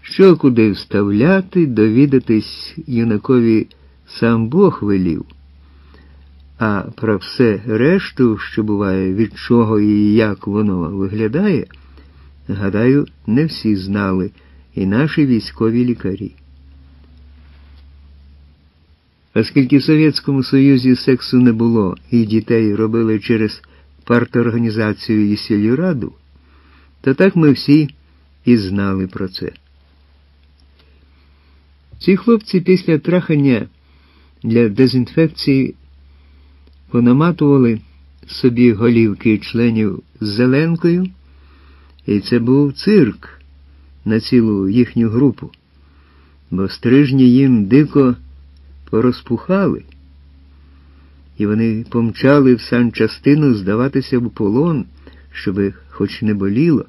Що куди вставляти, довідатись юнакові сам Бог велів. А про все решту, що буває, від чого і як воно виглядає, гадаю, не всі знали, і наші військові лікарі. Оскільки в Совєтському Союзі сексу не було, і дітей робили через парторганізацію і сільраду, то так ми всі і знали про це. Ці хлопці після трахання для дезінфекції понаматували собі голівки членів з зеленкою, і це був цирк на цілу їхню групу, бо стрижні їм дико порозпухали, і вони помчали в санчастину здаватися в полон, щоби хоч не боліло.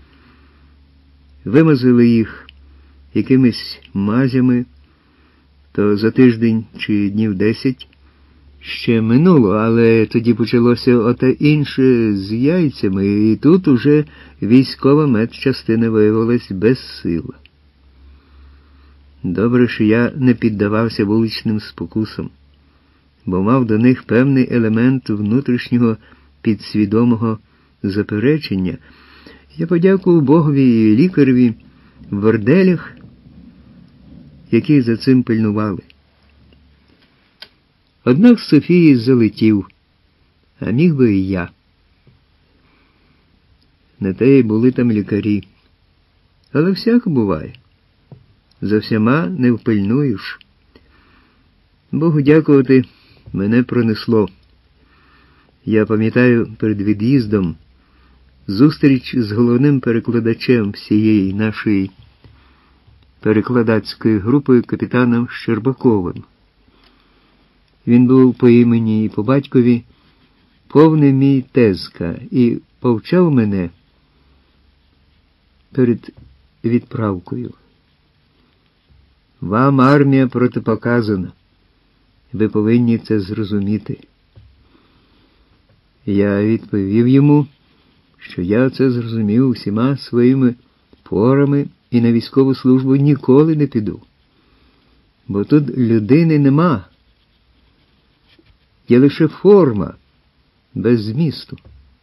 Вимазали їх якимись мазями, то за тиждень чи днів 10 ще минуло, але тоді почалося оте інше з яйцями, і тут уже військова медчастина виявилась безсила. Добре, що я не піддавався вуличним спокусам, бо мав до них певний елемент внутрішнього підсвідомого заперечення. Я подякував Богові і лікареві в борделях, які за цим пильнували. Однак з Софії залетів, а міг би і я. Не те й були там лікарі. Але всяко буває. За всіма не впильнуєш. Богу дякувати, мене пронесло. Я пам'ятаю перед від'їздом зустріч з головним перекладачем всієї нашої перекладацької групи капітаном Щербаковим. Він був по імені і по батькові повний мій тезка і повчав мене перед відправкою. Вам армія протипоказана. Ви повинні це зрозуміти. Я відповів йому, що я це зрозумів усіма своїми порами і на військову службу ніколи не піду. Бо тут людини нема. Є лише форма, без змісту.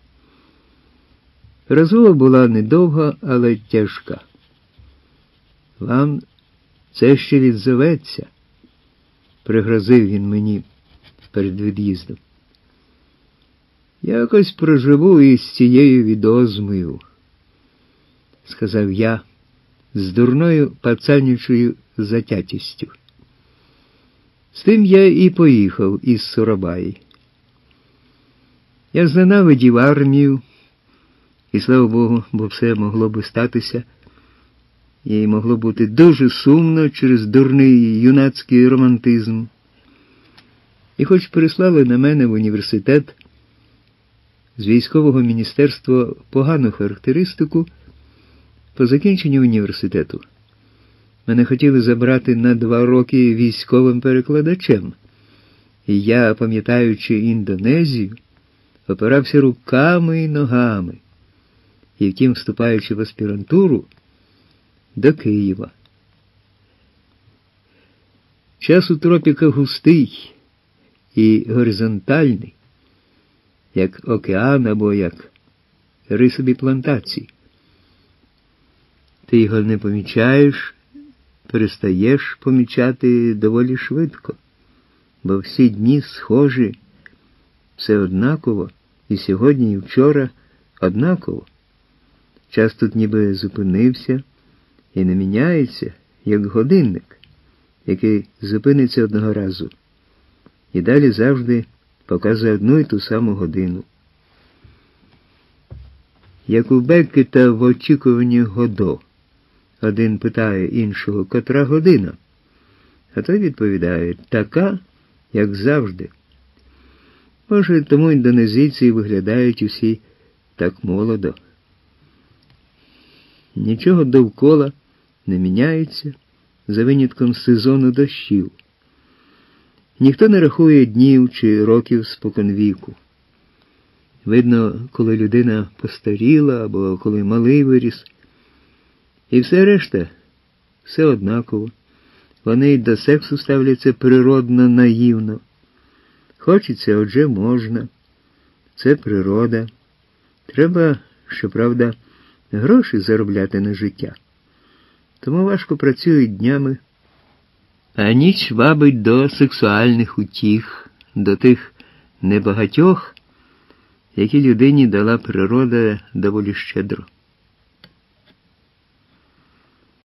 Розмова була недовга, але тяжка. Вам це ще відзоветься, пригрозив він мені перед від'їздом. Якось проживу із цією відозмою, сказав я з дурною пацанючою затятістю. З тим я і поїхав із Сурабаї. Я зненавидів армію, і, слава Богу, бо все могло би статися, і могло бути дуже сумно через дурний юнацький романтизм. І хоч прислали на мене в університет з військового міністерства погану характеристику, по закінченню університету мене хотіли забрати на 2 роки військовим перекладачем. І я, пам'ятаючи Індонезію, опирався руками і ногами. І втім, вступаючи в аспірантуру, до Києва. Час у тропіках густий і горизонтальний, як океан або як рисові плантації. Ти його не помічаєш, перестаєш помічати доволі швидко, бо всі дні схожі, все однаково, і сьогодні, і вчора однаково. Час тут ніби зупинився і не міняється, як годинник, який зупиниться одного разу, і далі завжди показує одну і ту саму годину. Як у Беккета в очікуванні Годо. Один питає іншого, котра година, а той відповідає, така, як завжди. Може, тому індонезійці виглядають усі так молодо. Нічого довкола не міняється за винятком сезону дощів. Ніхто не рахує днів чи років споконвіку. Видно, коли людина постаріла або коли малий виріс. І все решта все однаково. Вони й до сексу ставляться природно, наївно. Хочеться, отже, можна. Це природа. Треба, щоправда, гроші заробляти на життя. Тому важко працюють днями, а ніч вабить до сексуальних утіх, до тих небагатьох, які людині дала природа доволі щедро.